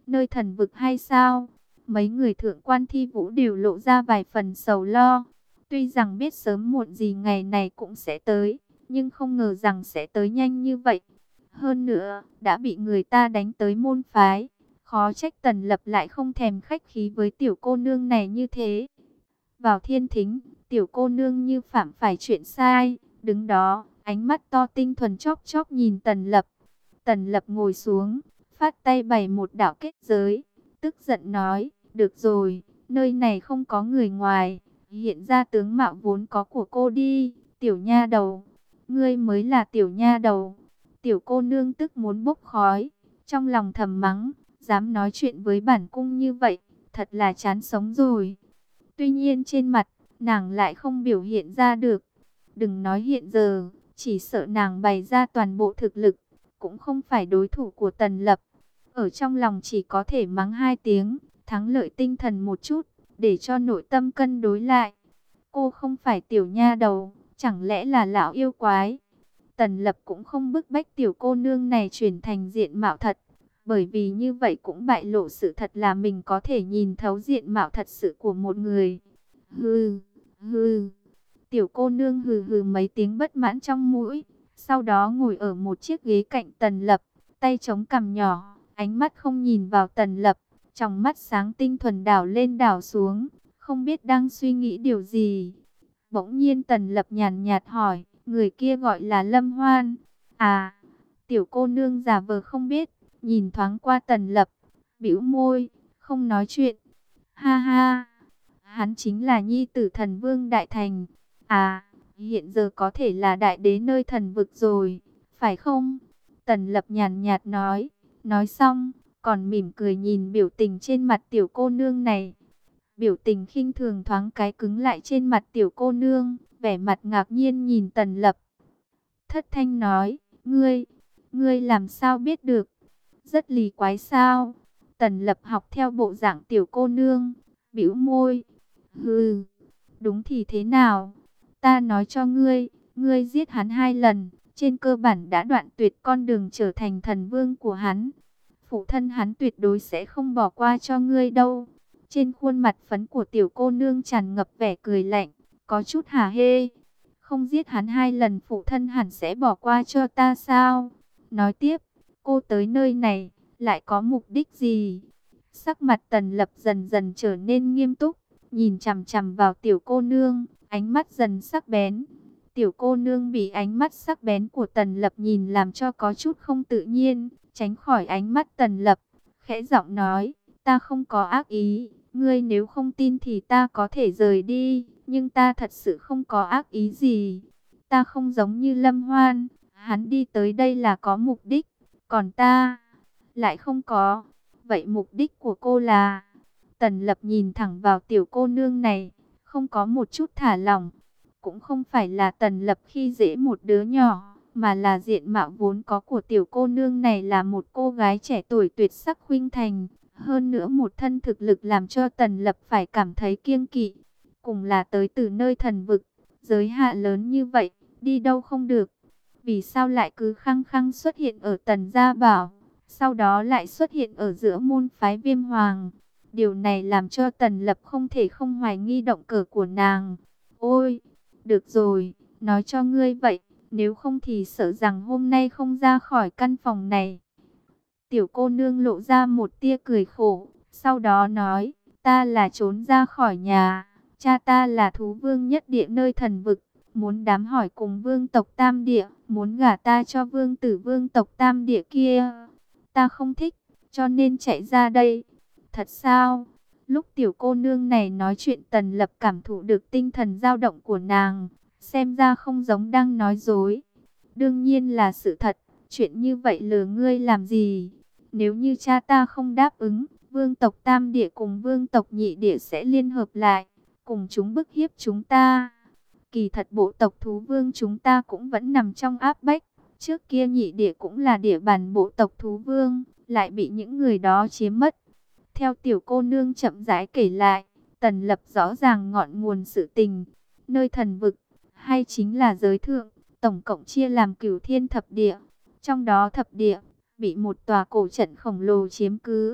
[SPEAKER 1] nơi thần vực hay sao? Mấy người thượng quan Thi Vũ đều lộ ra vài phần sầu lo. Tuy rằng biết sớm muộn gì ngày này cũng sẽ tới, nhưng không ngờ rằng sẽ tới nhanh như vậy. Hơn nữa, đã bị người ta đánh tới môn phái. Khó trách Tần Lập lại không thèm khách khí với tiểu cô nương này như thế. Vào thiên thính, tiểu cô nương như phạm phải chuyện sai, đứng đó, ánh mắt to tinh thuần chóp chóp nhìn Tần Lập. Tần Lập ngồi xuống, phát tay bày một đạo kết giới, tức giận nói, được rồi, nơi này không có người ngoài, hiện ra tướng mạo vốn có của cô đi, tiểu nha đầu, ngươi mới là tiểu nha đầu. Tiểu cô nương tức muốn bốc khói, trong lòng thầm mắng, dám nói chuyện với bản cung như vậy, thật là chán sống rồi. Tuy nhiên trên mặt, nàng lại không biểu hiện ra được. Đừng nói hiện giờ, chỉ sợ nàng bày ra toàn bộ thực lực, cũng không phải đối thủ của Tần Lập. Ở trong lòng chỉ có thể mắng hai tiếng, thắng lợi tinh thần một chút, để cho nội tâm cân đối lại. Cô không phải tiểu nha đầu, chẳng lẽ là lão yêu quái? Tần Lập cũng không bức bách tiểu cô nương này chuyển thành diện mạo thật, bởi vì như vậy cũng bại lộ sự thật là mình có thể nhìn thấu diện mạo thật sự của một người. Hừ, hừ. Tiểu cô nương hừ hừ mấy tiếng bất mãn trong mũi, sau đó ngồi ở một chiếc ghế cạnh Tần Lập, tay chống cằm nhỏ, ánh mắt không nhìn vào Tần Lập, trong mắt sáng tinh thuần đảo lên đảo xuống, không biết đang suy nghĩ điều gì. Bỗng nhiên Tần Lập nhàn nhạt hỏi, người kia gọi là Lâm Hoan. À, tiểu cô nương giả vờ không biết, nhìn thoáng qua Tần Lập, bĩu môi, không nói chuyện. Ha ha, hắn chính là nhi tử thần vương Đại Thành. À, hiện giờ có thể là đại đế nơi thần vực rồi, phải không? Tần Lập nhàn nhạt nói, nói xong, còn mỉm cười nhìn biểu tình trên mặt tiểu cô nương này. Biểu tình khinh thường thoáng cái cứng lại trên mặt tiểu cô nương, vẻ mặt ngạc nhiên nhìn Tần Lập. Thất thanh nói, ngươi, ngươi làm sao biết được? Rất lì quái sao? Tần Lập học theo bộ dạng tiểu cô nương, bĩu môi. Hừ, đúng thì thế nào? Ta nói cho ngươi, ngươi giết hắn hai lần, trên cơ bản đã đoạn tuyệt con đường trở thành thần vương của hắn. Phụ thân hắn tuyệt đối sẽ không bỏ qua cho ngươi đâu. Trên khuôn mặt phấn của tiểu cô nương tràn ngập vẻ cười lạnh, có chút hả hê. Không giết hắn hai lần phụ thân hẳn sẽ bỏ qua cho ta sao? Nói tiếp, cô tới nơi này, lại có mục đích gì? Sắc mặt Tần Lập dần dần trở nên nghiêm túc, nhìn chằm chằm vào tiểu cô nương, ánh mắt dần sắc bén. Tiểu cô nương bị ánh mắt sắc bén của Tần Lập nhìn làm cho có chút không tự nhiên, tránh khỏi ánh mắt Tần Lập, khẽ giọng nói, ta không có ác ý, ngươi nếu không tin thì ta có thể rời đi, nhưng ta thật sự không có ác ý gì. Ta không giống như Lâm Hoan, hắn đi tới đây là có mục đích, còn ta lại không có. Vậy mục đích của cô là? Tần Lập nhìn thẳng vào tiểu cô nương này, không có một chút thả lỏng. Cũng không phải là Tần Lập khi dễ một đứa nhỏ, mà là diện mạo vốn có của tiểu cô nương này là một cô gái trẻ tuổi tuyệt sắc khuynh thành. Hơn nữa một thân thực lực làm cho Tần Lập phải cảm thấy kiêng kỵ. Cùng là tới từ nơi thần vực, giới hạn lớn như vậy, đi đâu không được. Vì sao lại cứ khăng khăng xuất hiện ở Tần Gia Bảo, sau đó lại xuất hiện ở giữa môn phái Viêm Hoàng? Điều này làm cho Tần Lập không thể không hoài nghi động cơ của nàng. Ôi, được rồi, nói cho ngươi vậy, nếu không thì sợ rằng hôm nay không ra khỏi căn phòng này. Tiểu cô nương lộ ra một tia cười khổ, sau đó nói, ta là trốn ra khỏi nhà, cha ta là thú vương nhất địa nơi thần vực, muốn đám hỏi cùng vương tộc Tam Địa, muốn gả ta cho vương tử vương tộc Tam Địa kia. Ta không thích, cho nên chạy ra đây. Thật sao? Lúc tiểu cô nương này nói chuyện Tần Lập cảm thụ được tinh thần dao động của nàng, xem ra không giống đang nói dối. Đương nhiên là sự thật, chuyện như vậy lừa ngươi làm gì? Nếu như cha ta không đáp ứng, vương tộc Tam Địa cùng vương tộc Nhị Địa sẽ liên hợp lại, cùng chúng bức hiếp chúng ta. Kỳ thật bộ tộc thú vương chúng ta cũng vẫn nằm trong áp bách. Trước kia Nhị Địa cũng là địa bàn bộ tộc thú vương, lại bị những người đó chiếm mất. Theo tiểu cô nương chậm rãi kể lại, Tần Lập rõ ràng ngọn nguồn sự tình. Nơi thần vực, hay chính là giới thượng, tổng cộng chia làm cửu thiên thập địa. Trong đó thập địa, bị một tòa cổ trận khổng lồ chiếm cứ.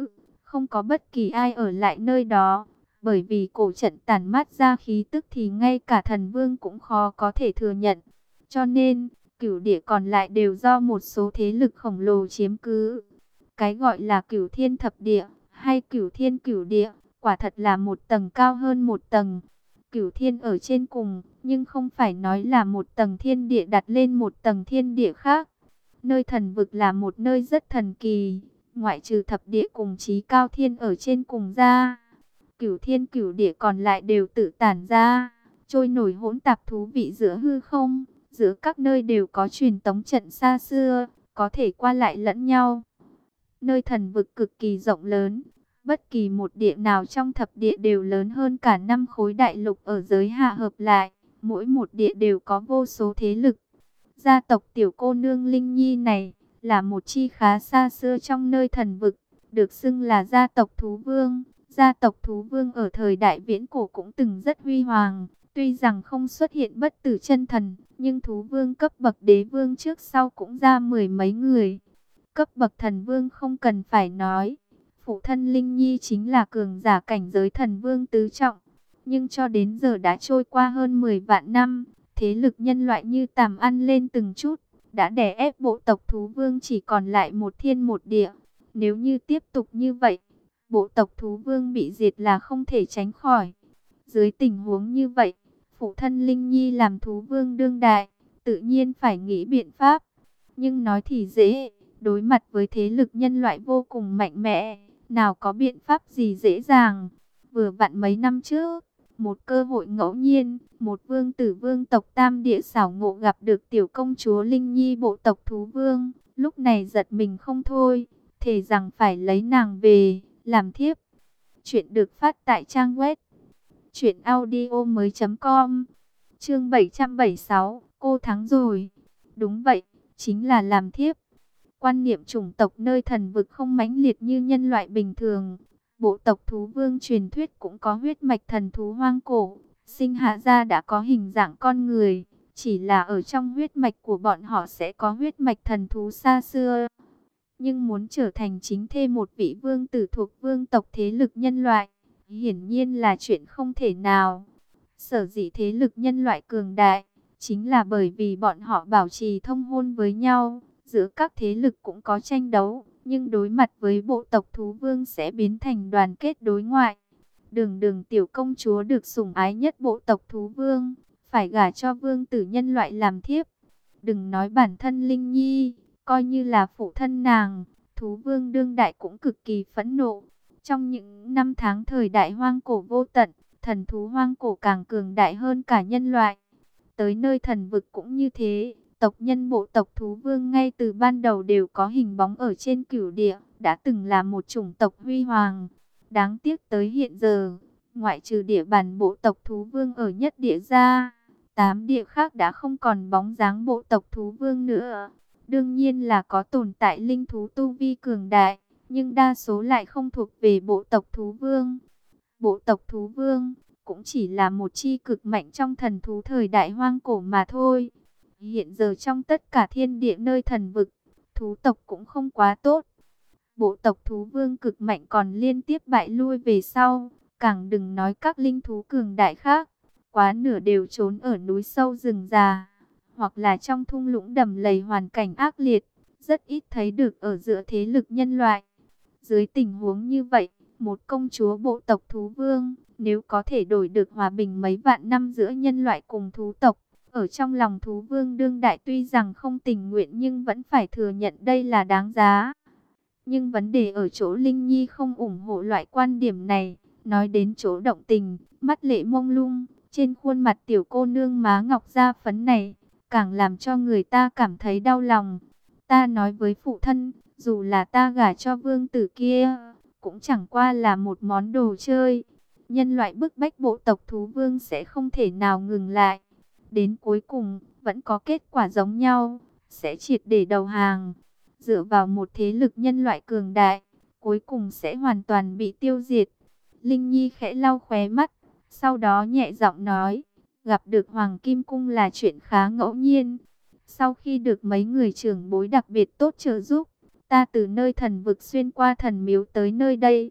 [SPEAKER 1] không có bất kỳ ai ở lại nơi đó. Bởi vì cổ trận tản mát ra khí tức thì ngay cả thần vương cũng khó có thể thừa nhận. Cho nên, cửu địa còn lại đều do một số thế lực khổng lồ chiếm cứ. Cái gọi là cửu thiên thập địa hay cửu thiên cửu địa, quả thật là một tầng cao hơn một tầng. Cửu thiên ở trên cùng, nhưng không phải nói là một tầng thiên địa đặt lên một tầng thiên địa khác. Nơi thần vực là một nơi rất thần kỳ, ngoại trừ thập địa cùng chí cao thiên ở trên cùng ra. Cửu thiên cửu địa còn lại đều tự tản ra, trôi nổi hỗn tạp thú vị giữa hư không. Giữa các nơi đều có truyền tống trận xa xưa, có thể qua lại lẫn nhau. Nơi thần vực cực kỳ rộng lớn, bất kỳ một địa nào trong thập địa đều lớn hơn cả năm khối đại lục ở giới hạ hợp lại. Mỗi một địa đều có vô số thế lực. Gia tộc tiểu cô nương Linh Nhi này là một chi khá xa xưa trong nơi thần vực, được xưng là gia tộc thú vương. Gia tộc thú vương ở thời đại viễn cổ cũng từng rất huy hoàng. Tuy rằng không xuất hiện bất tử chân thần, nhưng thú vương cấp bậc đế vương trước sau cũng ra mười mấy người. Cấp bậc thần vương không cần phải nói. Phụ thân Linh Nhi chính là cường giả cảnh giới thần vương tứ trọng. Nhưng cho đến giờ đã trôi qua hơn mười vạn năm, thế lực nhân loại như tàm ăn lên từng chút, đã đè ép bộ tộc thú vương chỉ còn lại một thiên một địa. Nếu như tiếp tục như vậy, bộ tộc thú vương bị diệt là không thể tránh khỏi. Dưới tình huống như vậy, phụ thân Linh Nhi làm thú vương đương đại, tự nhiên phải nghĩ biện pháp. Nhưng nói thì dễ, đối mặt với thế lực nhân loại vô cùng mạnh mẽ, nào có biện pháp gì dễ dàng. Vừa vặn mấy năm trước, một cơ hội ngẫu nhiên, một vương tử vương tộc tam địa xảo ngộ gặp được tiểu công chúa Linh Nhi bộ tộc thú vương. Lúc này giật mình không thôi, thề rằng phải lấy nàng về, làm thiếp. Chuyện được phát tại trang web chuyện audio mới chấm com. Chương bảy trăm bảy mươi sáu, cô thắng rồi. Đúng vậy, chính là làm thiếp. Quan niệm chủng tộc nơi thần vực không mãnh liệt như nhân loại bình thường. Bộ tộc thú vương truyền thuyết cũng có huyết mạch thần thú hoang cổ, sinh hạ ra đã có hình dạng con người, chỉ là ở trong huyết mạch của bọn họ sẽ có huyết mạch thần thú xa xưa. Nhưng muốn trở thành chính thê một vị vương tử thuộc vương tộc thế lực nhân loại, hiển nhiên là chuyện không thể nào. Sở dĩ thế lực nhân loại cường đại, chính là bởi vì bọn họ bảo trì thông hôn với nhau. Giữa các thế lực cũng có tranh đấu, nhưng đối mặt với bộ tộc thú vương sẽ biến thành đoàn kết đối ngoại. Đường đường tiểu công chúa được sủng ái nhất bộ tộc thú vương, phải gả cho vương tử nhân loại làm thiếp. Đừng nói bản thân Linh Nhi, coi như là phụ thân nàng, thú vương đương đại cũng cực kỳ phẫn nộ. Trong những năm tháng thời đại hoang cổ vô tận, thần thú hoang cổ càng cường đại hơn cả nhân loại. Tới nơi thần vực cũng như thế, tộc nhân bộ tộc thú vương ngay từ ban đầu đều có hình bóng ở trên cửu địa, đã từng là một chủng tộc huy hoàng. Đáng tiếc tới hiện giờ, ngoại trừ địa bàn bộ tộc thú vương ở nhất địa ra, tám địa khác đã không còn bóng dáng bộ tộc thú vương nữa. Đương nhiên là có tồn tại linh thú tu vi cường đại, nhưng đa số lại không thuộc về bộ tộc thú vương. Bộ tộc thú vương cũng chỉ là một chi cực mạnh trong thần thú thời đại hoang cổ mà thôi. Hiện giờ trong tất cả thiên địa nơi thần vực, thú tộc cũng không quá tốt. Bộ tộc thú vương cực mạnh còn liên tiếp bại lui về sau, càng đừng nói các linh thú cường đại khác. Quá nửa đều trốn ở núi sâu rừng già, hoặc là trong thung lũng đầm lầy hoàn cảnh ác liệt, rất ít thấy được ở giữa thế lực nhân loại. Dưới tình huống như vậy, một công chúa bộ tộc thú vương, nếu có thể đổi được hòa bình mấy vạn năm giữa nhân loại cùng thú tộc, ở trong lòng thú vương đương đại tuy rằng không tình nguyện nhưng vẫn phải thừa nhận đây là đáng giá. Nhưng vấn đề ở chỗ Linh Nhi không ủng hộ loại quan điểm này. Nói đến chỗ động tình, mắt lệ mông lung, trên khuôn mặt tiểu cô nương má ngọc da phấn này, càng làm cho người ta cảm thấy đau lòng. Ta nói với phụ thân, dù là ta gả cho vương tử kia, cũng chẳng qua là một món đồ chơi. Nhân loại bức bách bộ tộc thú vương sẽ không thể nào ngừng lại. Đến cuối cùng, vẫn có kết quả giống nhau, sẽ triệt để đầu hàng. Dựa vào một thế lực nhân loại cường đại, cuối cùng sẽ hoàn toàn bị tiêu diệt. Linh Nhi khẽ lau khóe mắt, sau đó nhẹ giọng nói, gặp được Hoàng Kim Cung là chuyện khá ngẫu nhiên. Sau khi được mấy người trưởng bối đặc biệt tốt trợ giúp, ta từ nơi thần vực xuyên qua thần miếu tới nơi đây.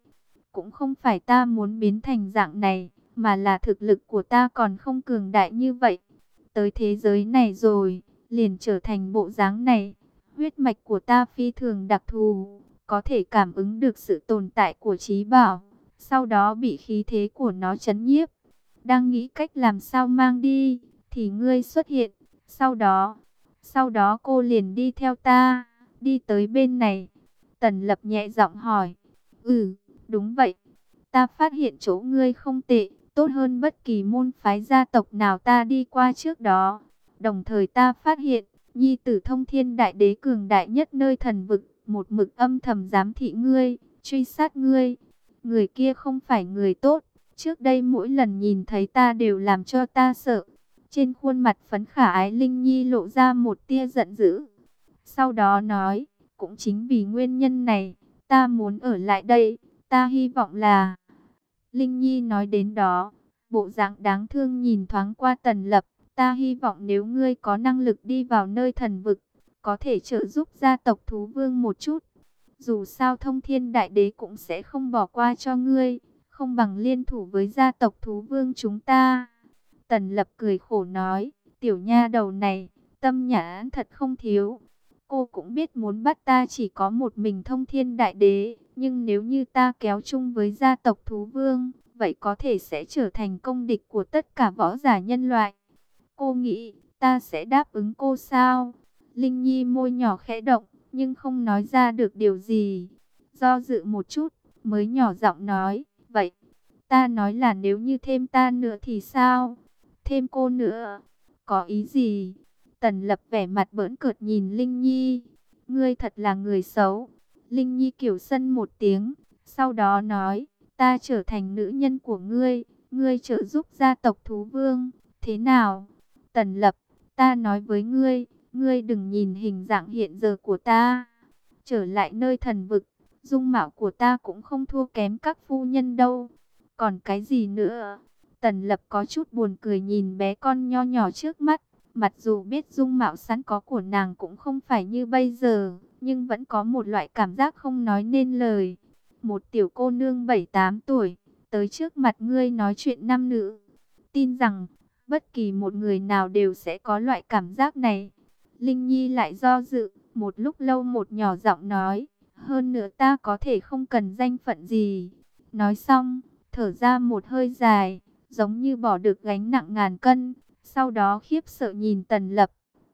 [SPEAKER 1] Cũng không phải ta muốn biến thành dạng này, mà là thực lực của ta còn không cường đại như vậy. Tới thế giới này rồi, liền trở thành bộ dáng này. Huyết mạch của ta phi thường đặc thù, có thể cảm ứng được sự tồn tại của trí bảo, sau đó bị khí thế của nó chấn nhiếp. Đang nghĩ cách làm sao mang đi, thì ngươi xuất hiện. Sau đó, sau đó cô liền đi theo ta, đi tới bên này. Tần Lập nhẹ giọng hỏi. Ừ, đúng vậy. Ta phát hiện chỗ ngươi không tệ, tốt hơn bất kỳ môn phái gia tộc nào ta đi qua trước đó. Đồng thời ta phát hiện, nhi tử Thông Thiên Đại Đế cường đại nhất nơi thần vực, một mực âm thầm giám thị ngươi, truy sát ngươi. Người kia không phải người tốt, trước đây mỗi lần nhìn thấy ta đều làm cho ta sợ. Trên khuôn mặt phấn khả ái Linh Nhi lộ ra một tia giận dữ. Sau đó nói, cũng chính vì nguyên nhân này, ta muốn ở lại đây, ta hy vọng là... Linh Nhi nói đến đó, bộ dạng đáng thương nhìn thoáng qua Tần Lập. Ta hy vọng nếu ngươi có năng lực đi vào nơi thần vực, có thể trợ giúp gia tộc thú vương một chút. Dù sao Thông Thiên Đại Đế cũng sẽ không bỏ qua cho ngươi, không bằng liên thủ với gia tộc thú vương chúng ta. Tần Lập cười khổ nói, tiểu nha đầu này, tâm nhãn thật không thiếu. Cô cũng biết muốn bắt ta chỉ có một mình Thông Thiên Đại Đế, nhưng nếu như ta kéo chung với gia tộc thú vương, vậy có thể sẽ trở thành công địch của tất cả võ giả nhân loại. Cô nghĩ, ta sẽ đáp ứng cô sao? Linh Nhi môi nhỏ khẽ động, nhưng không nói ra được điều gì. Do dự một chút, mới nhỏ giọng nói, vậy, ta nói là nếu như thêm ta nữa thì sao? Thêm cô nữa, có ý gì? Tần Lập vẻ mặt bỡn cợt nhìn Linh Nhi, ngươi thật là người xấu. Linh Nhi kiểu sân một tiếng, sau đó nói, ta trở thành nữ nhân của ngươi, ngươi trợ giúp gia tộc thú vương, thế nào? Tần Lập, ta nói với ngươi, ngươi đừng nhìn hình dạng hiện giờ của ta. Trở lại nơi thần vực, dung mạo của ta cũng không thua kém các phu nhân đâu. Còn cái gì nữa? Tần Lập có chút buồn cười nhìn bé con nho nhỏ trước mắt. Mặc dù biết dung mạo sẵn có của nàng cũng không phải như bây giờ, nhưng vẫn có một loại cảm giác không nói nên lời. Một tiểu cô nương bảy tám tuổi, tới trước mặt ngươi nói chuyện nam nữ. Tin rằng, bất kỳ một người nào đều sẽ có loại cảm giác này. Linh Nhi lại do dự, một lúc lâu một nhỏ giọng nói, hơn nữa ta có thể không cần danh phận gì. Nói xong, thở ra một hơi dài, giống như bỏ được gánh nặng ngàn cân. Sau đó khiếp sợ nhìn Tần Lập.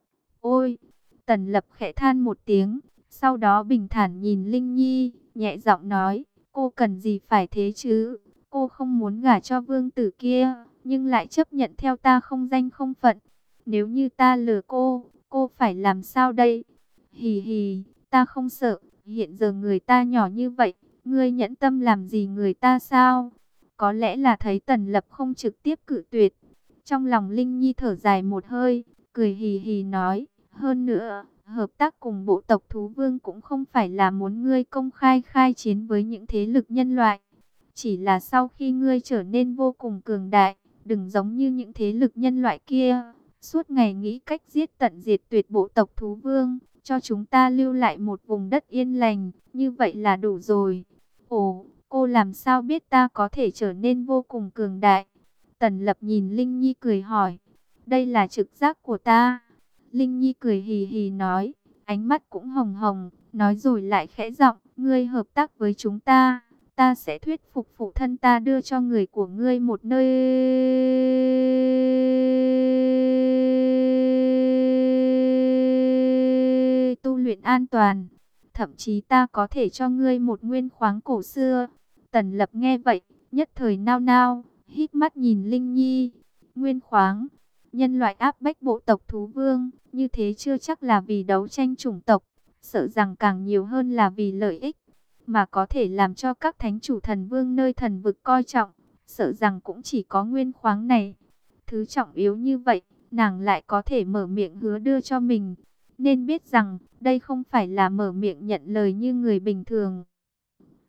[SPEAKER 1] Ôi! Tần Lập khẽ than một tiếng. Sau đó bình thản nhìn Linh Nhi, nhẹ giọng nói, cô cần gì phải thế chứ? Cô không muốn gả cho vương tử kia, nhưng lại chấp nhận theo ta không danh không phận. Nếu như ta lừa cô, cô phải làm sao đây? Hì hì, ta không sợ, hiện giờ người ta nhỏ như vậy, ngươi nhẫn tâm làm gì người ta sao? Có lẽ là thấy Tần Lập không trực tiếp cự tuyệt. Trong lòng Linh Nhi thở dài một hơi, cười hì hì nói, hơn nữa, hợp tác cùng bộ tộc thú vương cũng không phải là muốn ngươi công khai khai chiến với những thế lực nhân loại. Chỉ là sau khi ngươi trở nên vô cùng cường đại, đừng giống như những thế lực nhân loại kia, suốt ngày nghĩ cách giết tận diệt tuyệt bộ tộc thú vương, cho chúng ta lưu lại một vùng đất yên lành, như vậy là đủ rồi. Ồ, cô làm sao biết ta có thể trở nên vô cùng cường đại? Tần Lập nhìn Linh Nhi cười hỏi, đây là trực giác của ta. Linh Nhi cười hì hì nói, ánh mắt cũng hồng hồng, nói rồi lại khẽ giọng, ngươi hợp tác với chúng ta, ta sẽ thuyết phục phụ thân ta đưa cho người của ngươi một nơi tu luyện an toàn. Thậm chí ta có thể cho ngươi một nguyên khoáng cổ xưa. Tần Lập nghe vậy, nhất thời nao nao, hít mắt nhìn Linh Nhi. Nguyên khoáng, nhân loại áp bách bộ tộc thú vương, như thế chưa chắc là vì đấu tranh chủng tộc, sợ rằng càng nhiều hơn là vì lợi ích, mà có thể làm cho các thánh chủ thần vương nơi thần vực coi trọng, sợ rằng cũng chỉ có nguyên khoáng này. Thứ trọng yếu như vậy, nàng lại có thể mở miệng hứa đưa cho mình, nên biết rằng đây không phải là mở miệng nhận lời như người bình thường.